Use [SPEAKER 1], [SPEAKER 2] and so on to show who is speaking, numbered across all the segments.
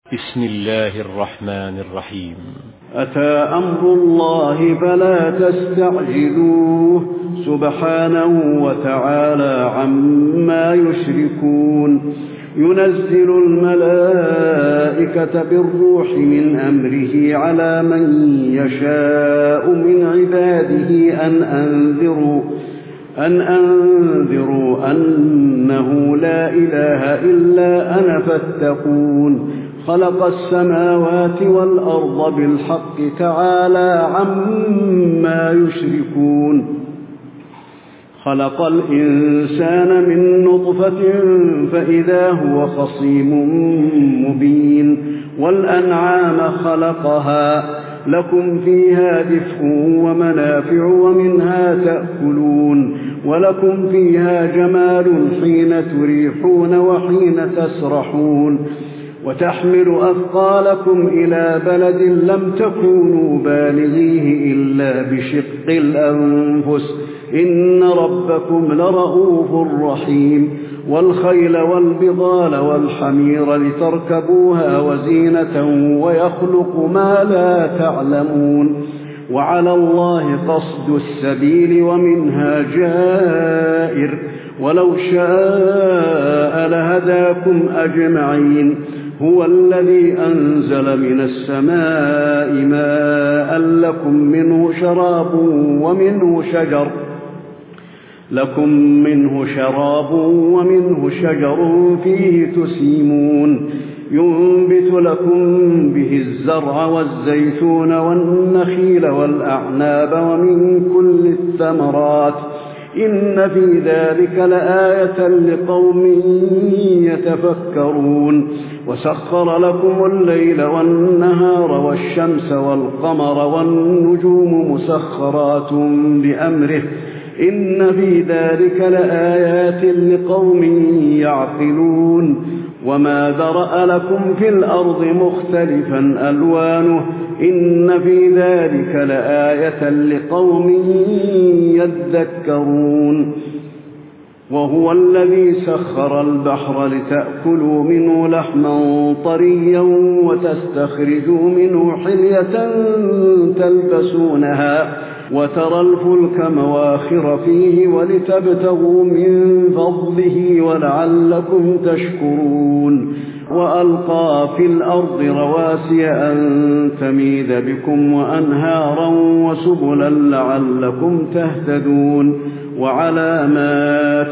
[SPEAKER 1] بسم الله الرحمن الرحيم.
[SPEAKER 2] أتى أمر الله فلا تستعجلوه سبحانه وتعالى عما يشركون. ينزل الملائكة بالروح من أمره على من يشاء من عباده أن أنذروا أنه لا إله إلا أنا فاتقون. خلق السماوات والأرض بالحق تعالى عما يشركون. خلق الإنسان من نطفة فإذا هو خصيم مبين. والأنعام خلقها لكم فيها دفء ومنافع ومنها تأكلون ولكم فيها جمال حين تريحون وحين تسرحون. وتحمل أثقالكم إلى بلد لم تكونوا بالغيه إلا بشق الأنفس إن ربكم لرؤوف رحيم. والخيل والبغال والحمير لتركبوها وزينة ويخلق ما لا تعلمون. وعلى الله قصد السبيل ومنها جائر ولو شاء لهداكم أجمعين. هو الذي أنزل من السماء ماء لكم منه شراب ومنه شجر فيه تسيمون. ينبت لكم به الزرع والزيتون والنخيل والأعناب ومن كل الثمرات إن في ذلك لآية لقوم يتفكرون. وسخر لكم الليل والنهار والشمس والقمر والنجوم مسخرات بأمره إن في ذلك لآيات لقوم يعقلون. وما ذرأ لكم في الأرض مختلفا ألوانه إن في ذلك لآية لقوم يذكرون. وهو الذي سخر البحر لتأكلوا منه لحما طريا وتستخرجوا منه حلية تلبسونها وترى الفلك مواخر فيه ولتبتغوا من فضله ولعلكم تشكرون. وألقى في الأرض رواسي أن تميد بكم وأنهارا وسبلا لعلكم تهتدون. وعلامات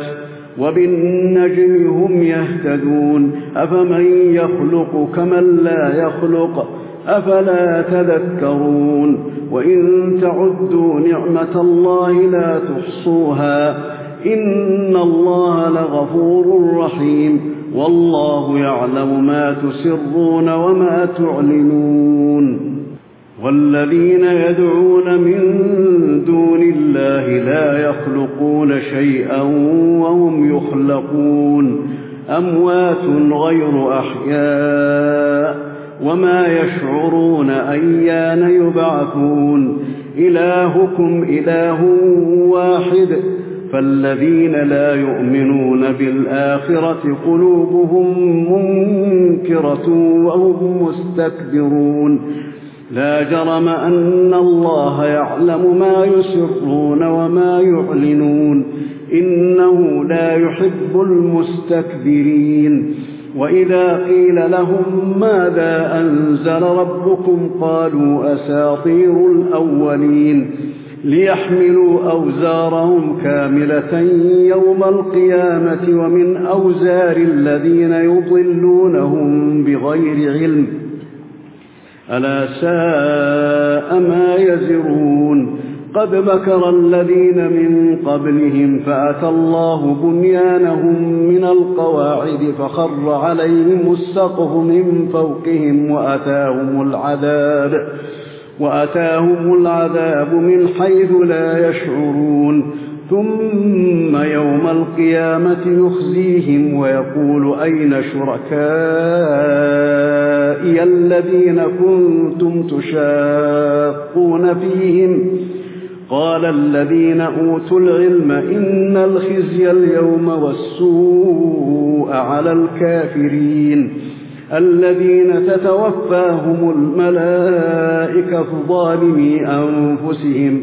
[SPEAKER 2] وبالنجم هم يهتدون. أفمن يخلق كمن لا يخلق أفلا تذكرون. وإن تعدوا نعمة الله لا تحصوها إن الله لغفور رحيم. والله يعلم ما تسرون وما تعلنون. والذين يدعون من دون الله لا يخلقون شيئا وهم يخلقون أموات غير أحياء وما يشعرون أيان يبعثون. إلهكم إله واحد فالذين لا يؤمنون بالآخرة قلوبهم منكرة وهم مستكبرون. لا جرم أن الله يعلم ما يسرون وما يعلنون إنه لا يحب المستكبرين. وإذا قيل لهم ماذا أنزل ربكم قالوا أساطير الأولين ليحملوا أوزارهم كاملة يوم القيامة ومن أوزار الذين يضلونهم بغير علم ألا ساء ما يزرون. قد مكر الذين من قبلهم فأتى الله بنيانهم من القواعد فخر عليهم السقف من فوقهم وأتاهم العذاب من حيث لا يشعرون. ثم يوم القيامة يخزيهم ويقول أين شركائي الذين كنتم تشاقون فيهم قال الذين أوتوا العلم إن الخزي اليوم والسوء على الكافرين. الذين تتوفاهم الملائكة ظالمي أنفسهم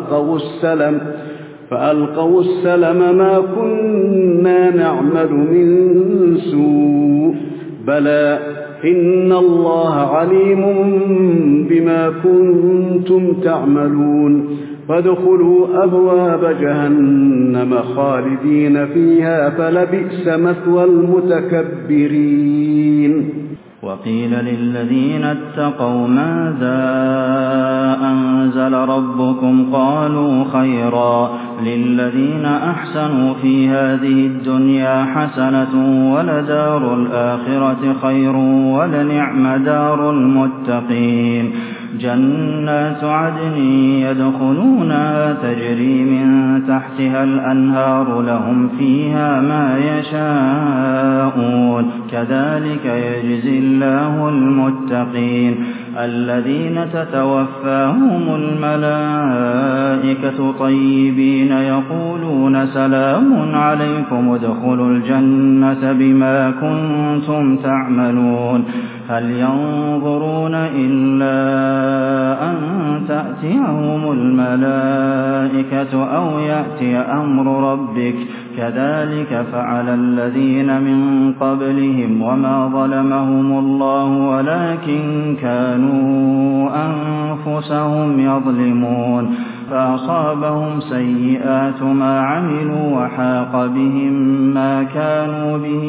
[SPEAKER 2] فألقوا السلم ما كنا نعمل من سوء بلى إن الله عليم بما كنتم تعملون فادخلوا أبواب جهنم خالدين فيها فلبئس مثوى المتكبرين.
[SPEAKER 3] وقيل للذين اتقوا ماذا أنزل ربكم قالوا خيرا للذين أحسنوا في هذه الدنيا حسنة ولدار الآخرة خير ولنعم دار المتقين جنات عدن يدخلونها تجري من تحتها الأنهار لهم فيها ما يشاءون كذلك يجزي الله المتقين الذين تتوفاهم الملائكة طيبين يقولون سلام عليكم ادخلوا الجنة بما كنتم تعملون هل ينظرون إلا أن تأتيهم الملائكة أو يأتي أمر ربك كذلك فعل الذين من قبلهم وما ظلمهم الله ولكن كانوا أنفسهم يظلمون فأصابهم سيئات ما عملوا وحاق بهم ما كانوا به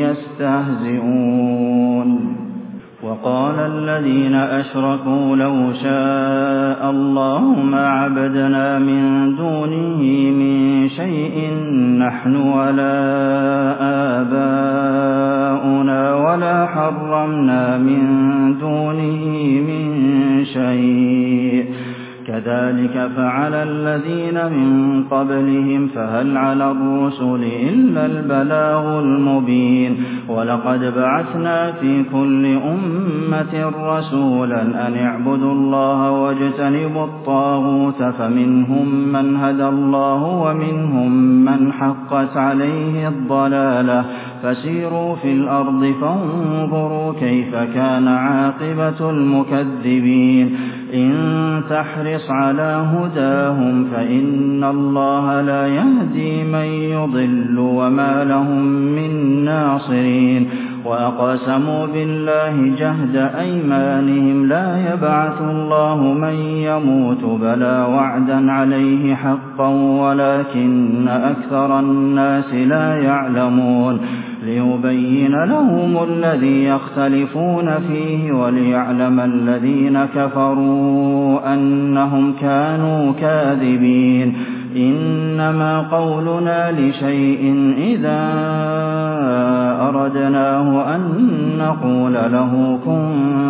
[SPEAKER 3] يستهزئون. وقال الذين أشركوا لو شاء الله ما عبدنا من دونه من شيء نحن ولا آباؤنا ولا حرمنا من دونه من شيء كذلك فعل الذين من قبلهم فهل على الرسل إلا البلاغ المبين ولقد بعثنا في كل أمة رسولا أن اعبدوا الله واجتنبوا الطاغوت فمنهم من هدى الله ومنهم من حقت عليه الضلالة فسيروا في الأرض فانظروا كيف كان عاقبة المكذبين إن تحرص على هداهم فإن الله لا يهدي من يضل وما لهم من ناصرين وأقسموا بالله جهد أيمانهم لا يبعث الله من يموت بلى وعدا عليه حقا ولكن أكثر الناس لا يعلمون ليبين لهم الذي يختلفون فيه وليعلم الذين كفروا أنهم كانوا كاذبين إنما قولنا لشيء إذا أردناه أن نقول له كن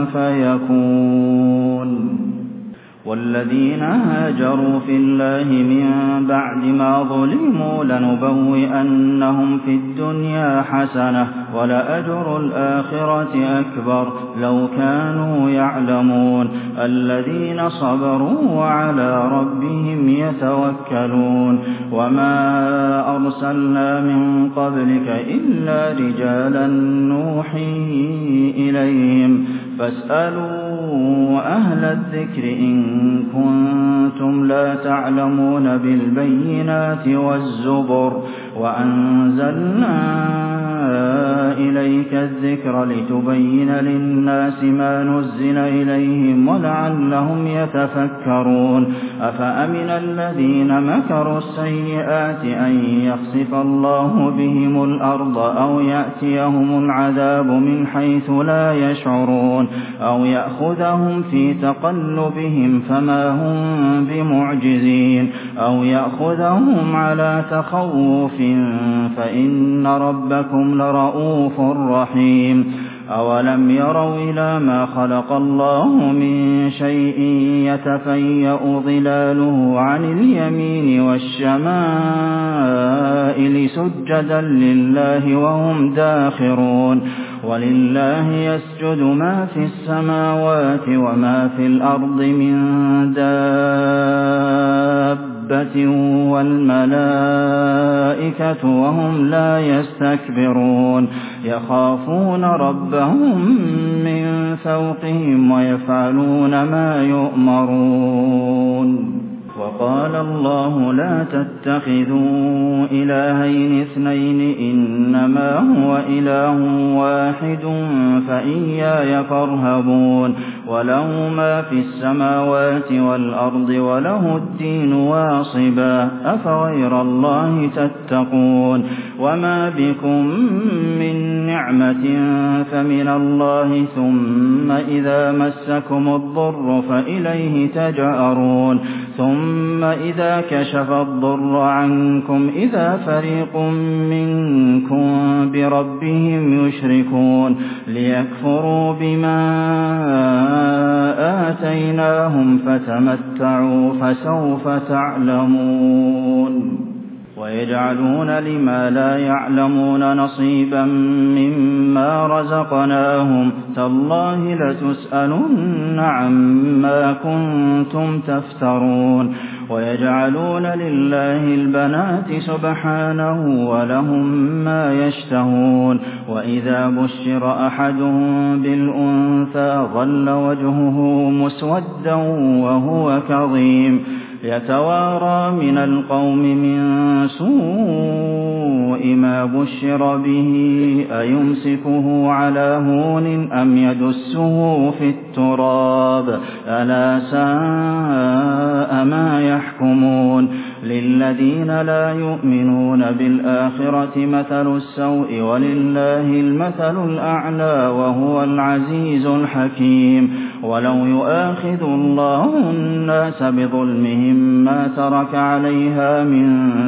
[SPEAKER 3] فيكون والذين هاجروا في الله من بعد ما ظلموا لنبوئنهم في الدنيا حسنة ولأجر الآخرة أكبر لو كانوا يعلمون الذين صبروا وعلى ربهم يتوكلون وما أرسلنا من قبلك إلا رجالا نوحي إليهم فاسألوا أهل الذكر إن كنتم لا تعلمون بالبينات والزبر وأنزلنا إليك الذكر لتبين للناس ما نزل إليهم ولعلهم يتفكرون أفأمن الذين مكروا السيئات أن يخسف الله بهم الأرض أو يأتيهم العذاب من حيث لا يشعرون أو يأخذهم في تقلبهم فما هم بمعجزين أو يأخذهم على تخوف فإن ربكم لرؤوف رحيم أولم يروا إلى ما خلق الله من شيء يتفيأ ظلاله عن اليمين والشمائل سجدا لله وهم داخرون ولله يسجد ما في السماوات وما في الأرض من دابة دَابَّةٍ وَالْمَلَائِكَةُ وَهُمْ لَا يَسْتَكْبِرُونَ يَخَافُونَ رَبَّهُم مِّن فَوْقِهِمْ وَيَفْعَلُونَ مَا يُؤْمَرُونَ وَقَالَ اللَّهُ لَا تَتَّخِذُوا إِلَٰهَيْنِ اثْنَيْنِ إِنَّمَا هُوَ إِلَٰهٌ وَاحِدٌ فَإِيَّايَ فَارْهَبُونِ وَلَهُ مَا فِي السَّمَاوَاتِ وَالْأَرْضِ وَلَهُ الدِّينُ وَاصِبًا أَفَغَيْرَ اللَّهِ تَتَّقُونَ وَمَا بِكُم مِّن نِّعْمَةٍ فَمِنَ اللَّهِ ثُمَّ إِذَا مَسَّكُمُ الضُّرُّ فَإِلَيْهِ تَجْأَرُونَ ثُمَّ إِذَا كَشَفَ الضُّرَّ عَنكُمْ إِذَا فَرِيقٌ مِّنكُم بِرَبِّهِمْ يُشْرِكُونَ لِيَكْفُرُوا بِمَا آتَيْنَاهُمْ فَتَمَتَّعُوا فَسَوْفَ تعلمون وَيَجْعَلُونَ لِمَا لَا يَعْلَمُونَ نَصِيبًا مِّمَّا رَزَقْنَاهُمْ تَاللَّهِ لَتُسْأَلُنَّ عَمَّا كُنتُمْ تَفْتَرُونَ وَيَجْعَلُونَ لِلَّهِ الْبَنَاتِ سُبْحَانَهُ وَلَهُم مَّا يَشْتَهُونَ وَإِذَا بُشِّرَ أَحَدُهُم بِالْأُنثَىٰ ظَلَّ وَجْهُهُ مُسْوَدًّا وَهُوَ كَظِيمٌ يَتَوَارَىٰ مِنَ الْقَوْمِ مِن سُوءِ مَا بُشِّرَ بِهِ أَيُمْسِكُهُ عَلَىٰ هُونٍ أَمْ يَدُسُّهُ فِي التُّرَابِ أَلَا سَاءَ مَا يَحْكُمُونَ لِلَّذِينَ لَا يُؤْمِنُونَ بِالْآخِرَةِ مَثَلُ السَّوْءِ وَلِلَّهِ الْمَثَلُ الْأَعْلَىٰ وَهُوَ الْعَزِيزُ الْحَكِيمُ وَلَوْ يُؤَاخِذُ اللَّهُ النَّاسَ بِظُلْمِهِم مَّا تَرَكَ عَلَيْهَا مِن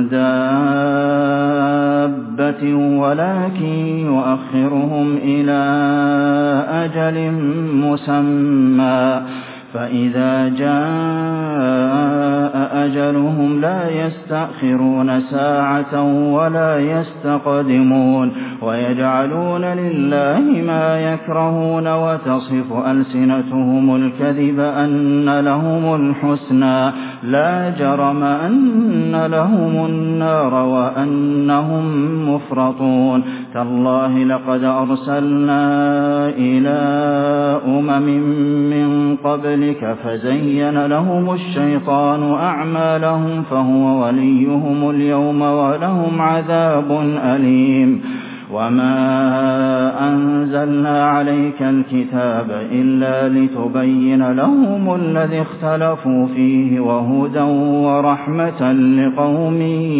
[SPEAKER 3] دَابَّةٍ وَلَٰكِن يُؤَخِّرُهُمْ إِلَىٰ أَجَلٍ مُّسَمًّى فَإِذَا جَاءَ أَجَلُهُمْ لَا يَسْتَأْخِرُونَ سَاعَةً وَلَا يَسْتَقْدِمُونَ وَيَجْعَلُونَ لِلَّهِ مَا يَكْرَهُونَ وَتَصِفُ أَلْسِنَتُهُمُ الْكَذِبَ أَنَّ لَهُمُ الْحُسْنَىٰ لَا جَرَمَ أَنَّ لَهُمُ النَّارَ وَأَنَّهُم مُّفْرَطُونَ تَاللَّهِ لَقَدْ أَرْسَلْنَا إِلَىٰ أُمَمٍ مِّن قَبْلِكَ فَزَيَّنَ لَهُمُ الشَّيْطَانُ أَعْمَالَهُمْ فَهُوَ وَلِيُّهُمُ الْيَوْمَ وَلَهُمْ عَذَابٌ أَلِيمٌ وَمَا أَنزَلْنَا عَلَيْكَ الْكِتَابَ إِلَّا لِتُبَيِّنَ لَهُمُ الَّذِي اخْتَلَفُوا فِيهِ وَهُدًى وَرَحْمَةً لِّقَوْمٍ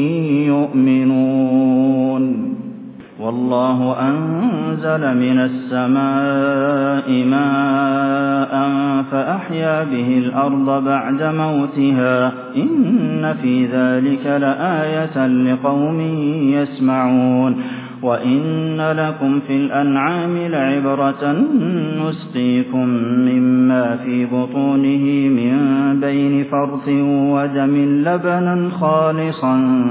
[SPEAKER 3] يُؤْمِنُونَ وَاللَّهُ أَنزَلَ مِنَ السَّمَاءِ مَاءً فَأَحْيَا بِهِ الْأَرْضَ بَعْدَ مَوْتِهَا إِنَّ فِي ذَلِكَ لَآيَةً لِّقَوْمٍ يَسْمَعُونَ وَإِنَّ لَكُمْ فِي الْأَنْعَامِ لَعِبْرَةً نُّسْقِيكُم مِّمَّا فِي بُطُونِهِ مِن بَيْنِ فَرْثٍ وَدَمٍ لَّبَنًا خَالِصًا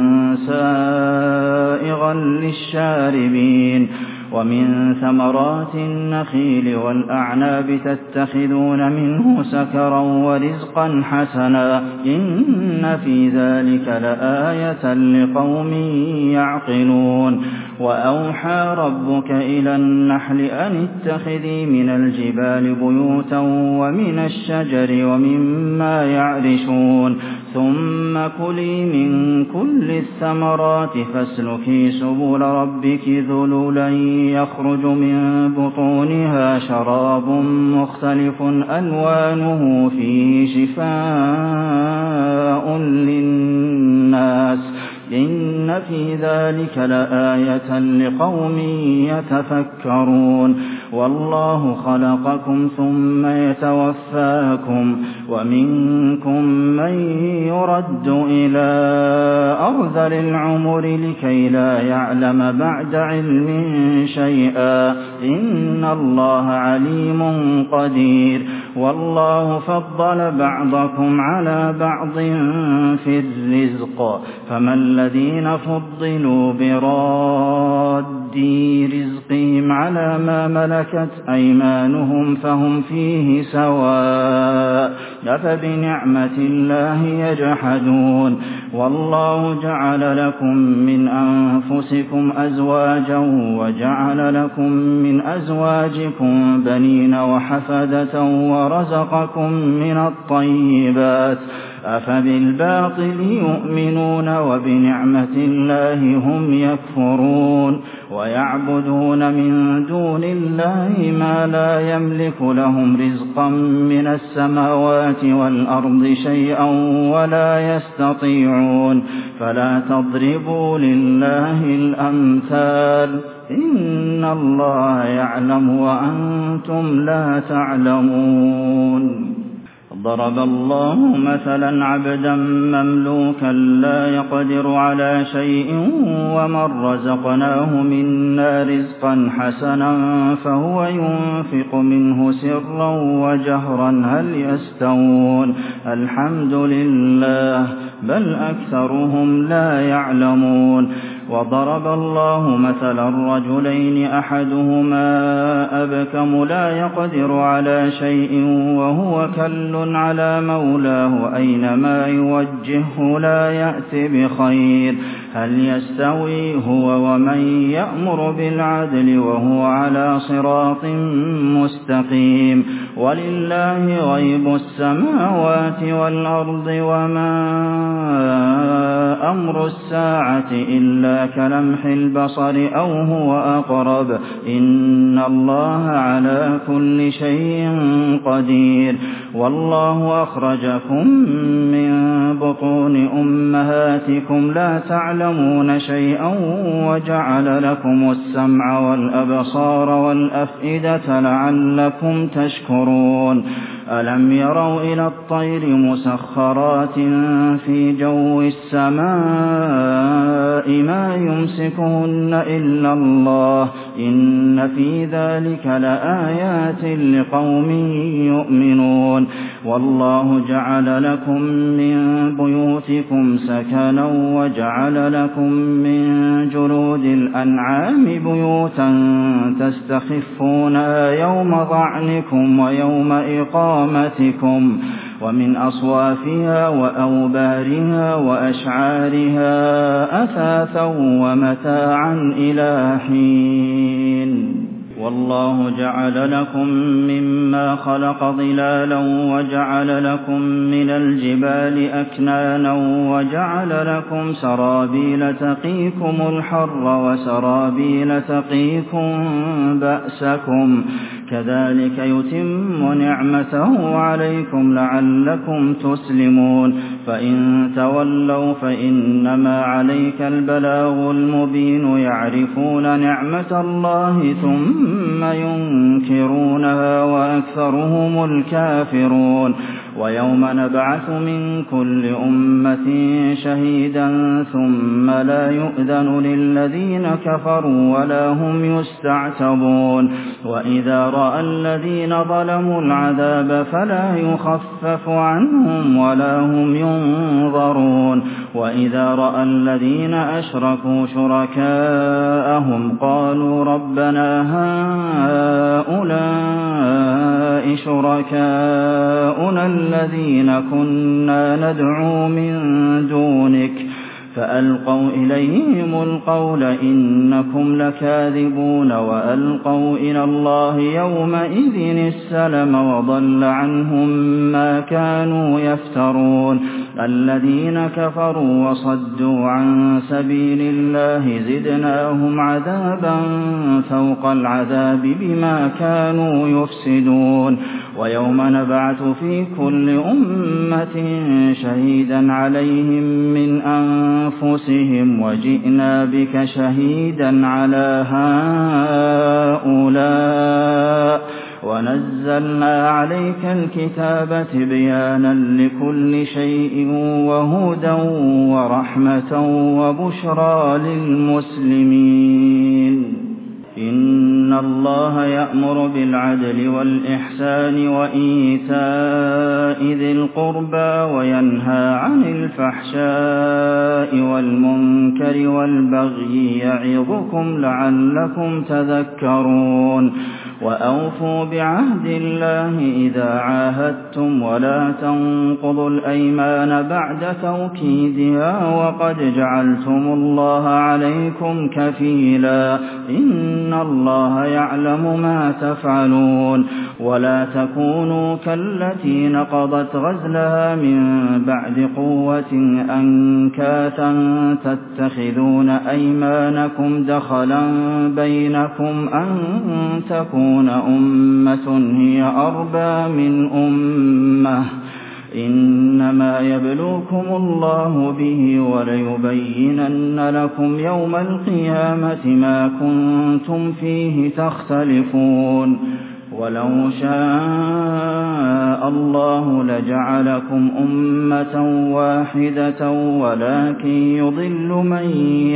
[SPEAKER 3] سَائِغًا لِّلشَّارِبِينَ وَمِن ثَمَرَاتِ النَّخِيلِ وَالْأَعْنَابِ تَتَّخِذُونَ مِنْهُ سَكَرًا وَرِزْقًا حَسَنًا إِنَّ فِي ذَلِكَ لَآيَةً لِّقَوْمٍ يَعْقِلُونَ وَأَوْحَىٰ رَبُّكَ إِلَى النَّحْلِ أَنِ اتَّخِذِي مِنَ الْجِبَالِ بُيُوتًا وَمِنَ الشَّجَرِ وَمِمَّا يَعْرِشُونَ ثُمَّ كُلِي مِن كُلِّ الثَّمَرَاتِ فَاسْلُكِي سُبُلَ رَبِّكِ ذُلُلًا يَخْرُجُ مِن بُطُونِهَا شَرَابٌ مُّخْتَلِفٌ أَلْوَانُهُ فِيهِ شِفَاءٌ لِّلنَّاسِ إِنَّ فِي ذَلِكَ لَآيَةً لِّقَوْمٍ يَتَفَكَّرُونَ وَاللَّهُ خَلَقَكُمْ ثُمَّ يَتَوَفَّاكُمْ وَمِنكُم مَّن يُرَدُّ إِلَىٰ أَرْذَلِ الْعُمُرِ لِكَيْ لَا يَعْلَمَ بَعْدَ عِلْمٍ شَيْئًا إِنَّ اللَّهَ عَلِيمٌ قَدِيرٌ وَاللَّهُ فَضَّلَ بَعْضَكُمْ عَلَىٰ بَعْضٍ فِي الرِّزْقِ فَمَا الَّذِينَ فُضِّلُوا بِرَادِّي رِزْقِهِمْ عَلَىٰ مَا مَلَكَتْ أَيْمَانُهُمْ فَهُمْ فِيهِ سَوَاءٌ أفبنعمة الله يجحدون والله جعل لكم من أنفسكم أزواجا وجعل لكم من أزواجكم بنين وحفدة ورزقكم من الطيبات أفبالباطل يؤمنون وبنعمة الله هم يكفرون ويعبدون من دون الله ما لا يملك لهم رزقا من السماوات والأرض شيئا ولا يستطيعون فلا تضربوا لله الأمثال إن الله يعلم وأنتم لا تعلمون ضرب الله مثلا عبدا مملوكا لا يقدر على شيء ومن رزقناه منا رزقا حسنا فهو ينفق منه سرا وجهرا هل يستوون الحمد لله بل أكثرهم لا يعلمون وضرب الله مثلا رجلين أحدهما أبكم لا يقدر على شيء وهو كل على مولاه أينما يوجهه لا يأت بخير هل يستوي هو ومن يأمر بالعدل وهو على صراط مستقيم ولله غيب السماوات والأرض وما أمر الساعة إلا كلمح البصر أو هو أقرب إن الله على كل شيء قدير والله أخرجكم من بطون أمهاتكم لا تعلمون شيئا وجعل لكم السمع والأبصار والأفئدة لعلكم تشكرون ألم يروا إلى الطير مسخرات في جو السماء ما يمسكهن إلا الله إن في ذلك لآيات لقوم يؤمنون والله جعل لكم من بيوتكم سكنا وجعل لكم من جلود الأنعام بيوتا تستخفونها يوم ظعنكم ويوم إقامتكم ومن أصوافها وأوبارها وأشعارها أثاثا ومتاعا إلى حين والله جعل لكم مما خلق ظلالا وجعل لكم من الجبال أكنانا وجعل لكم سرابيل تقيكم الحر وسرابيل تقيكم بأسكم كذلك يتم نعمته عليكم لعلكم تسلمون فإن تولوا فإنما عليك البلاغ المبين يعرفون نعمة الله ثم ينكرونها وأكثرهم الكافرون ويوم نبعث من كل أمة شهيدا ثم لا يؤذن للذين كفروا ولا هم يستعتبون وإذا رأى الذين ظلموا العذاب فلا يخفف عنهم ولا هم ينظرون وإذا رأى الذين أشركوا شركاءهم قالوا ربنا هؤلاء شركاؤنا الذين كنا ندعو من دونك فألقوا إليهم القول إنكم لكاذبون وألقوا إلى الله يومئذ السلم وضل عنهم ما كانوا يفترون الذين كفروا وصدوا عن سبيل الله زدناهم عذابا فوق العذاب بما كانوا يفسدون ويوم نبعث في كل أمة شهيدا عليهم من أنفسهم وجئنا بك شهيدا على هؤلاء ونزلنا عليك الكتاب تبيانا لكل شيء وهدى ورحمة وبشرى للمسلمين إن الله يأمر بالعدل والإحسان وإيتاء ذي القربى وينهى عن الفحشاء والمنكر والبغي يعظكم لعلكم تذكرون وأوفوا بعهد الله إذا عاهدتم ولا تنقضوا الأيمان بعد توكيدها وقد جعلتم الله عليكم كفيلا إن الله يعلم ما تفعلون ولا تكونوا كالتي نقضت غزلها من بعد قوة أنكاثا تتخذون أيمانكم دخلا بينكم أن تكون أمة هي أربى من أمة إنما يبلوكم الله به وليبينن لكم يوم القيامة ما كنتم فيه تختلفون ولو شاء الله لجعلكم أمة واحدة ولكن يضل من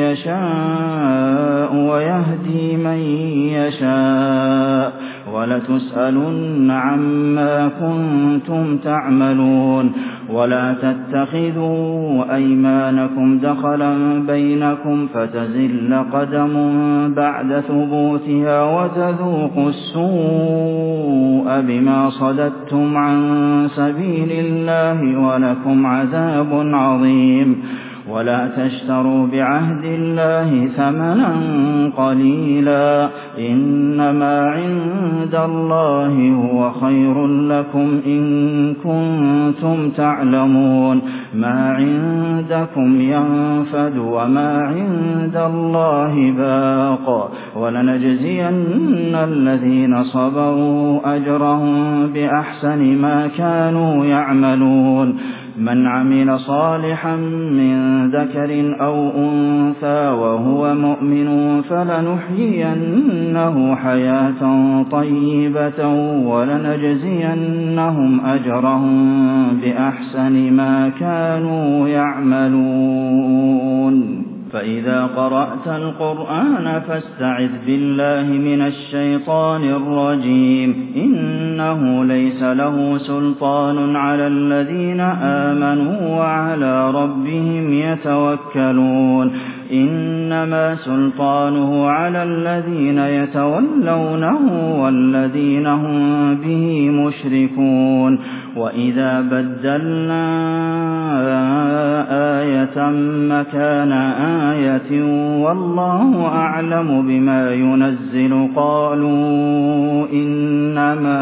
[SPEAKER 3] يشاء ويهدي من يشاء ولتسألن عما كنتم تعملون ولا تتخذوا أيمانكم دخلا بينكم فتزل قدم بعد ثبوتها وتذوقوا السوء بما صددتم عن سبيل الله ولكم عذاب عظيم ولا تشتروا بعهد الله ثمنا قليلا إنما عند الله هو خير لكم إن كنتم تعلمون ما عندكم ينفد وما عند الله باق ولنجزين الذين صبروا أجرهم بأحسن ما كانوا يعملون من عمل صالحا من ذكر أو أنثى وهو مؤمن فلنحيينه حياة طيبة ولنجزينهم أجرهم بأحسن ما كانوا يعملون فإذا قرأت القرآن فاستعذ بالله من الشيطان الرجيم إنه ليس له سلطان على الذين آمنوا وعلى ربهم يتوكلون إنما سلطانه على الذين يتولونه والذين هم به مشركون وإذا بدلنا آية مكان آية والله أعلم بما ينزل قالوا إنما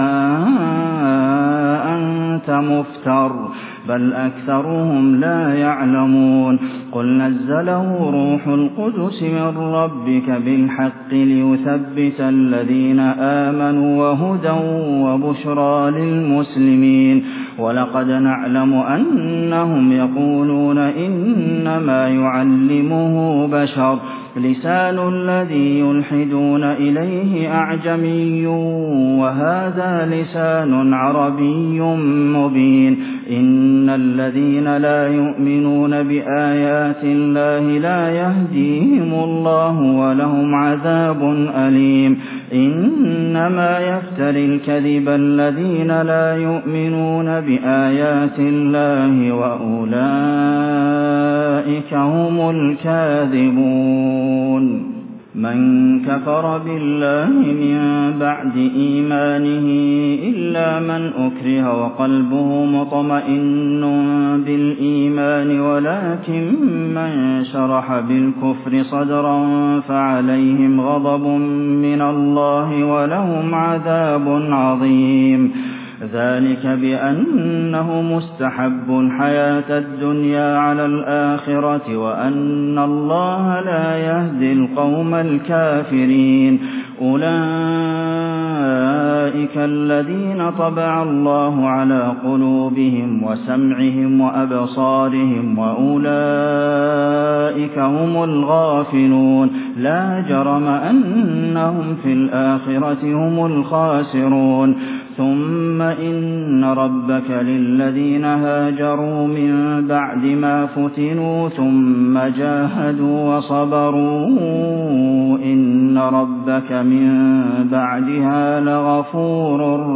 [SPEAKER 3] أنت مفتر بل أكثرهم لا يعلمون قل نزله روح القدس من ربك بالحق ليثبت الذين آمنوا وهدى وبشرى للمسلمين ولقد نعلم أنهم يقولون إنما يعلمه بشر لسان الذي يلحدون إليه أعجمي وهذا لسان عربي مبين إن الذين لا يؤمنون بآيات الله لا يهديهم الله ولهم عذاب أليم إنما يفتري الكذب الذين لا يؤمنون بآيات الله وأولئك هم الكاذبون من كفر بالله من بعد إيمانه إلا من أكره وقلبه مطمئن بالإيمان ولكن من شرح بالكفر صدرا فعليهم غضب من الله ولهم عذاب عظيم ذلك بأنه مستحب الحياة الدنيا على الآخرة وأن الله لا يهدي القوم الكافرين أولئك الذين طبع الله على قلوبهم وسمعهم وأبصارهم وأولئك هم الغافلون لا جرم أنهم في الآخرة هم الخاسرون ثم إن ربك للذين هاجروا من بعد ما فتنوا ثم جاهدوا وصبروا إن ربك من بعدها لغفور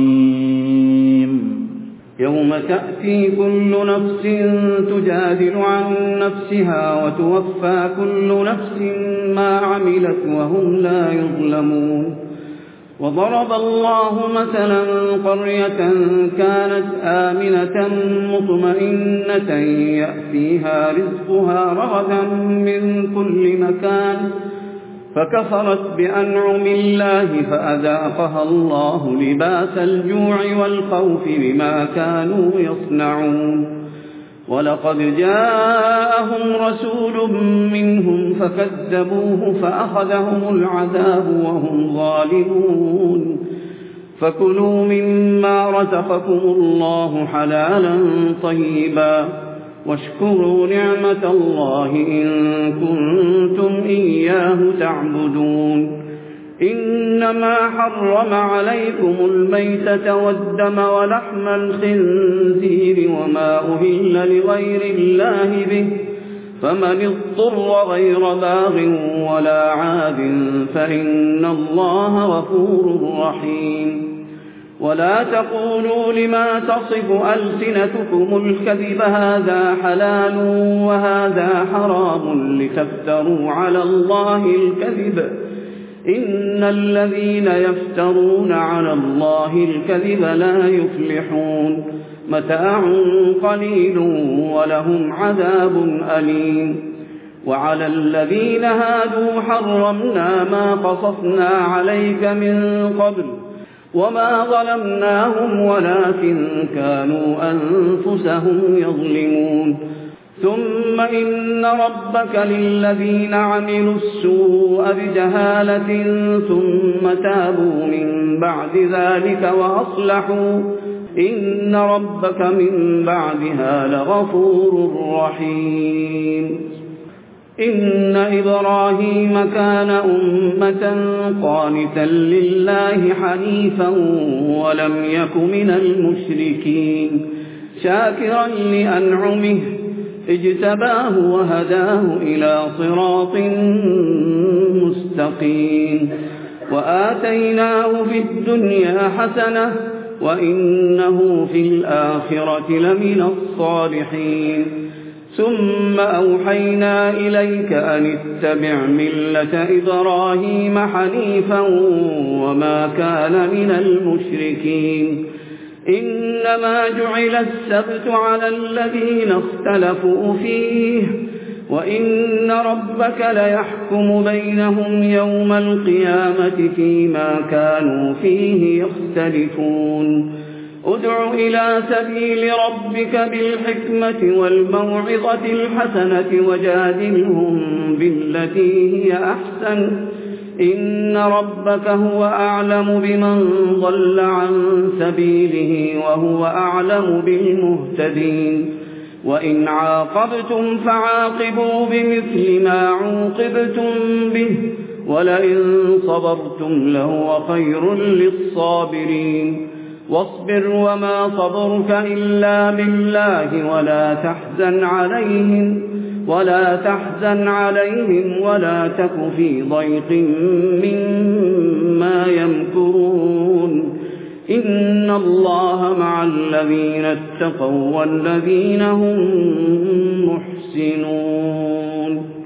[SPEAKER 3] رحيم
[SPEAKER 2] يوم تأتي كل نفس تجادل عن نفسها وتوفى كل نفس ما عملت وهم لا يظلمون وضرب الله مثلا قرية كانت آمنة مطمئنة يأتيها رزقها رغدا من كل مكان فكفرت بأنعم الله فأذاقها الله لباس الجوع والخوف بما كانوا يصنعون ولقد جاءهم رسول منهم فكذبوه فأخذهم العذاب وهم ظالمون فكلوا مما رزقكم الله حلالا طيبا واشكروا نعمة الله إن كنتم إياه تعبدون إنما حرم عليكم الميتة والدم ولحم الخنزير وما أهل لغير الله به فمن اضطر غير باغ ولا عاد فإن الله غفور رحيم ولا تقولوا لما تصف ألسنتكم الكذب هذا حلال وهذا حرام لتفتروا على الله الكذب إن الذين يفترون على الله الكذب لا يفلحون متاع قليل ولهم عذاب أليم وعلى الذين هادوا حرمنا ما قصصنا عليك من قبل وما ظلمناهم ولكن كانوا أنفسهم يظلمون ثم إن ربك للذين عملوا السوء بجهالة ثم تابوا من بعد ذلك وأصلحوا إن ربك من بعدها لغفور رحيم إن إبراهيم كان أمة قانتا لله حنيفا ولم يك من المشركين شاكرا لأنعمه اجتباه وهداه إلى صراط مستقيم وآتيناه في الدنيا حسنة وإنه في الآخرة لمن الصالحين ثم أوحينا إليك أن اتبع ملة إبراهيم حنيفا وما كان من المشركين إنما جعل السبت على الذين اختلفوا فيه وإن ربك ليحكم بينهم يوم القيامة فيما كانوا فيه يختلفون ادع إلى سبيل ربك بالحكمة والموعظة الحسنة وجادلهم بالتي هي أحسن إن ربك هو أعلم بمن ضل عن سبيله وهو أعلم بالمهتدين وإن عاقبتم فعاقبوا بمثل ما عوقبتم به ولئن صبرتم لهو خير للصابرين واصبر وما صبرك إلا بالله ولا تحزن عليهم ولا تك في ضيق مما يمكرون إن الله مع الذين اتقوا والذين هم محسنون